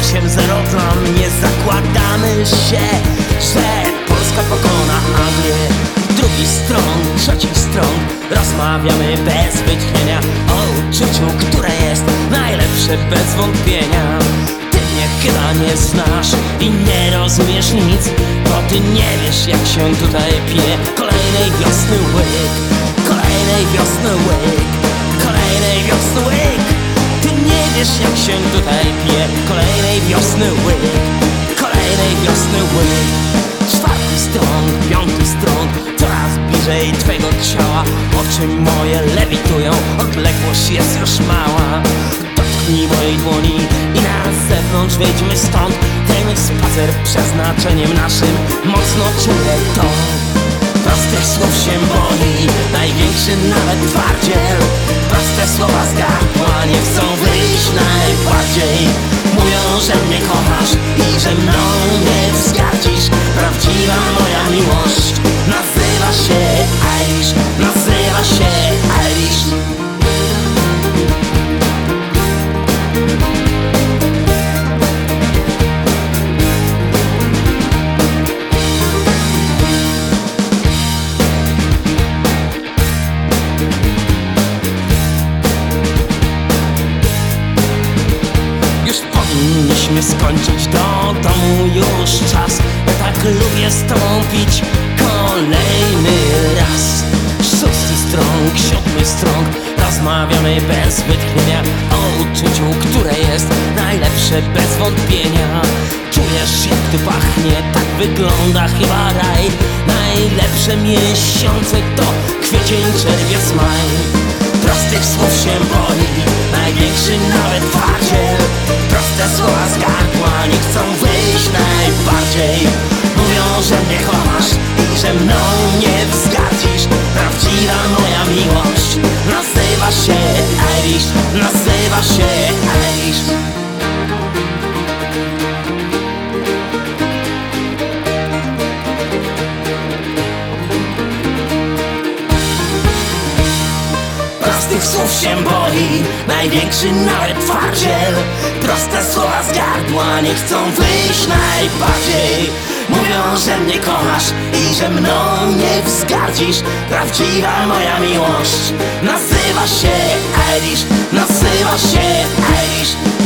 8-0 dla mnie. Zakładamy się, że Polska pokona Anglię. Drugi stron, trzeci stron, rozmawiamy bez wytchnienia o uczuciu, które jest najlepsze bez wątpienia. Ty mnie chyba nie znasz i nie rozumiesz nic, bo ty nie wiesz, jak się tutaj pije kolejnej wiosny łyk, kolejnej wiosny łyk, kolejnej wiosny łyk. Ty nie wiesz, jak się tutaj pije kolejnej wiosny łyk, kolejnej wiosny łyk. Czwarty strąg, piąty strąg, coraz bliżej twego ciała. Oczy moje lewitują, odległość jest już mała. Dotknij mojej dłoni i na zewnątrz wyjdźmy stąd. Ten spacer przeznaczeniem naszym mocno czuję to. Prostych słów się boi, największy nawet twardziel. Proste słowa z gardła nie chcą wyjść najbardziej. Mówią, że mnie kochasz i że mną nie wzgardzisz. Prawdziwa moja miłość nazywa się Irish, nazywa się Irish. Powinniśmy skończyć do domu już czas. Ja tak lubię z tobą pić kolejny raz. Szósty strąg, siódmy strąg, rozmawiamy bez wytchnienia o uczuciu, które jest najlepsze bez wątpienia. Czujesz, jak tu pachnie, tak wygląda chyba raj. Najlepsze miesiące to kwiecień, czerwiec, maj. Prostych słów się boi, największy nawet twardziel. Proste słowa z gardła nie chcą wyjść najbardziej. Mówią, że mnie kochasz i że mną nie wzgardzisz. Prawdziwa moja miłość nazywa się Irish, nazywa się Irish. Prostych słów się boi, największy nawet twardziel. Proste słowa z gardła nie chcą wyjść najbardziej. Mówią, że mnie kochasz i że mną nie wzgardzisz. Prawdziwa moja miłość nazywa się Irish, nazywa się Irish.